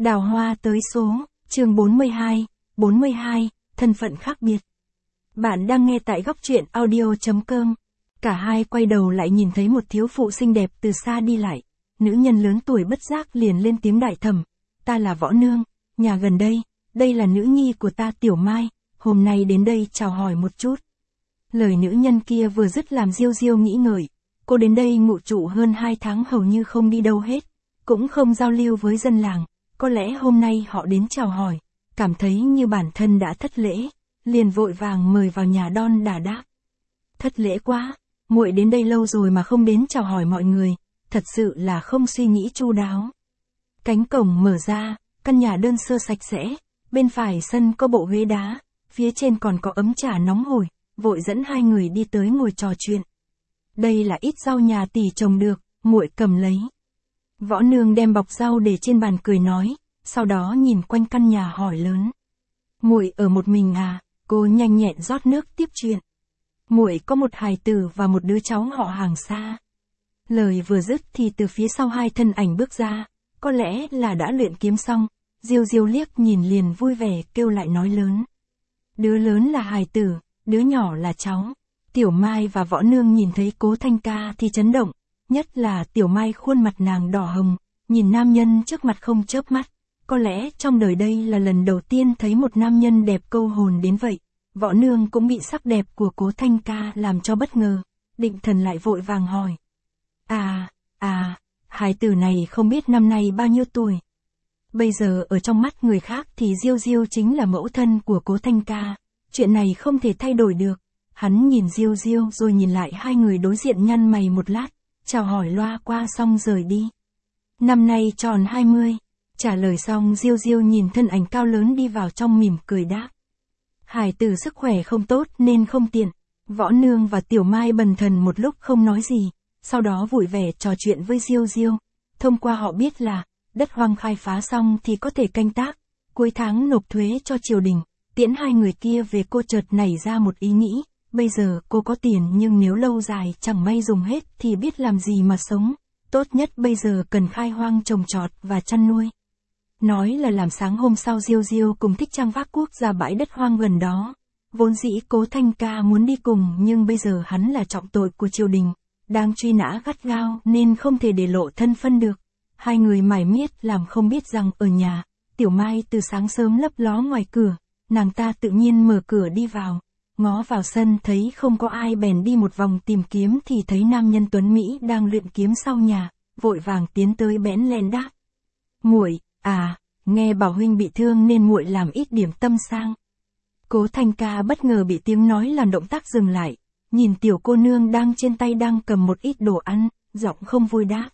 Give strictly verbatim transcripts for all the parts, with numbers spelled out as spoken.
Đào hoa tới số, chương bốn mươi hai, bốn mươi hai, thân phận khác biệt. Bạn đang nghe tại góc truyện audio chấm com. Cả hai quay đầu lại nhìn thấy một thiếu phụ xinh đẹp từ xa đi lại. Nữ nhân lớn tuổi bất giác liền lên tiếng đại thẩm. Ta là Võ Nương, nhà gần đây, đây là nữ nhi của ta Tiểu Mai, hôm nay đến đây chào hỏi một chút. Lời nữ nhân kia vừa dứt làm Diêu Diêu nghĩ ngợi. Cô đến đây ngụ trụ hơn hai tháng hầu như không đi đâu hết, cũng không giao lưu với dân làng. Có lẽ hôm nay họ đến chào hỏi, cảm thấy như bản thân đã thất lễ, liền vội vàng mời vào nhà đon đả đáp. Thất lễ quá, muội đến đây lâu rồi mà không đến chào hỏi mọi người, thật sự là không suy nghĩ chu đáo. Cánh cổng mở ra, căn nhà đơn sơ sạch sẽ, bên phải sân có bộ ghế đá, phía trên còn có ấm trà nóng hổi, vội dẫn hai người đi tới ngồi trò chuyện. Đây là ít rau nhà tỷ trồng được, muội cầm lấy. Võ Nương đem bọc rau để trên bàn cười nói, sau đó nhìn quanh căn nhà hỏi lớn. Muội ở một mình à? Cô nhanh nhẹn rót nước tiếp chuyện. Muội có một hài tử và một đứa cháu họ hàng xa. Lời vừa dứt thì từ phía sau hai thân ảnh bước ra, có lẽ là đã luyện kiếm xong. Diêu Diêu liếc nhìn liền vui vẻ kêu lại nói lớn. Đứa lớn là hài tử, đứa nhỏ là cháu. Tiểu Mai và Võ Nương nhìn thấy Cố Thanh Ca thì chấn động, nhất là Tiểu Mai khuôn mặt nàng đỏ hồng, nhìn nam nhân trước mặt không chớp mắt. Có lẽ trong đời đây là lần đầu tiên thấy một nam nhân đẹp câu hồn đến vậy. Võ Nương cũng bị sắc đẹp của Cố Thanh Ca làm cho bất ngờ, định thần lại vội vàng hỏi. À, à, hài tử này không biết năm nay bao nhiêu tuổi. Bây giờ ở trong mắt người khác thì Diêu Diêu chính là mẫu thân của Cố Thanh Ca, chuyện này không thể thay đổi được. Hắn nhìn Diêu Diêu rồi nhìn lại hai người đối diện nhăn mày một lát, chào hỏi loa qua xong rời đi. Năm nay tròn hai mươi, trả lời xong Diêu Diêu nhìn thân ảnh cao lớn đi vào trong mỉm cười đáp. Hải tử sức khỏe không tốt nên không tiện. Võ Nương và Tiểu Mai bần thần một lúc không nói gì, sau đó vui vẻ trò chuyện với Diêu Diêu. Thông qua họ biết là, đất hoang khai phá xong thì có thể canh tác, cuối tháng nộp thuế cho triều đình. Tiễn hai người kia về cô chợt nảy ra một ý nghĩ. Bây giờ cô có tiền nhưng nếu lâu dài chẳng may dùng hết thì biết làm gì mà sống. Tốt nhất bây giờ cần khai hoang trồng trọt và chăn nuôi. Nói là làm sáng hôm sau Diêu Diêu cùng Thích Trang vác cuốc ra bãi đất hoang gần đó. Vốn dĩ Cố Thanh Ca muốn đi cùng nhưng bây giờ hắn là trọng tội của triều đình, đang truy nã gắt gao nên không thể để lộ thân phân được. Hai người mải miết làm không biết rằng ở nhà, Tiểu Mai từ sáng sớm lấp ló ngoài cửa, nàng ta tự nhiên mở cửa đi vào. Ngó vào sân thấy không có ai bèn đi một vòng tìm kiếm thì thấy nam nhân tuấn Mỹ đang luyện kiếm sau nhà, vội vàng tiến tới bẽn lén đáp. Muội, à, nghe bảo huynh bị thương nên muội làm ít điểm tâm sang. Cố Thanh Ca bất ngờ bị tiếng nói làm động tác dừng lại, nhìn tiểu cô nương đang trên tay đang cầm một ít đồ ăn, giọng không vui đáp.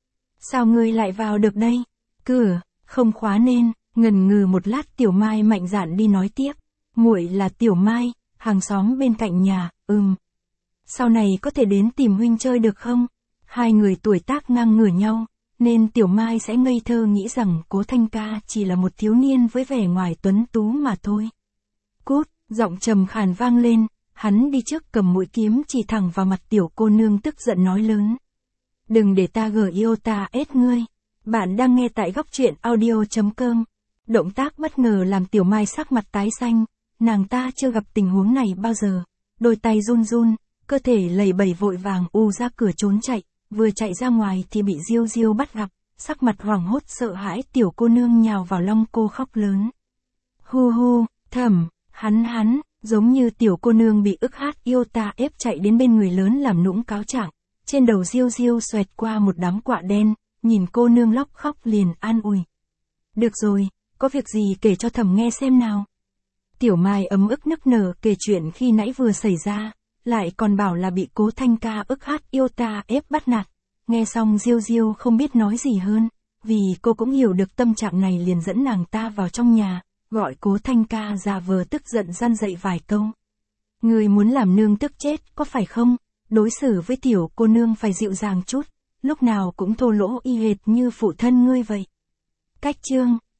Sao ngươi lại vào được đây? Cửa, không khóa nên, ngần ngừ một lát Tiểu Mai mạnh dạn đi nói tiếp. Muội là Tiểu Mai, hàng xóm bên cạnh nhà, ừm. Sau này có thể đến tìm huynh chơi được không? Hai người tuổi tác ngang ngửa nhau, nên Tiểu Mai sẽ ngây thơ nghĩ rằng Cố Thanh Ca chỉ là một thiếu niên với vẻ ngoài tuấn tú mà thôi. Cút, giọng trầm khàn vang lên, hắn đi trước cầm mũi kiếm chỉ thẳng vào mặt tiểu cô nương tức giận nói lớn. Đừng để ta gờ yêu ta ết ngươi. Bạn đang nghe tại góc truyện audio chấm com. Động tác bất ngờ làm Tiểu Mai sắc mặt tái xanh. Nàng ta chưa gặp tình huống này bao giờ, đôi tay run run, cơ thể lầy bầy vội vàng u ra cửa trốn chạy, vừa chạy ra ngoài thì bị Diêu Diêu bắt gặp, sắc mặt hoảng hốt sợ hãi tiểu cô nương nhào vào lòng cô khóc lớn. Hu hu, thầm, hắn hắn, giống như tiểu cô nương bị ức hát yêu ta ép chạy đến bên người lớn làm nũng cáo trạng, trên đầu Diêu Diêu xoẹt qua một đám quạ đen, nhìn cô nương lóc khóc liền an ủi. Được rồi, có việc gì kể cho thầm nghe xem nào. Tiểu Mai ấm ức nức nở kể chuyện khi nãy vừa xảy ra, lại còn bảo là bị Cố Thanh Ca ức hát yêu ta ép bắt nạt. Nghe xong Diêu Diêu không biết nói gì hơn, vì cô cũng hiểu được tâm trạng này liền dẫn nàng ta vào trong nhà, gọi Cố Thanh Ca giả vờ tức giận răn dạy vài câu. Người muốn làm nương tức chết có phải không? Đối xử với tiểu cô nương phải dịu dàng chút, lúc nào cũng thô lỗ y hệt như phụ thân ngươi vậy. Cách chương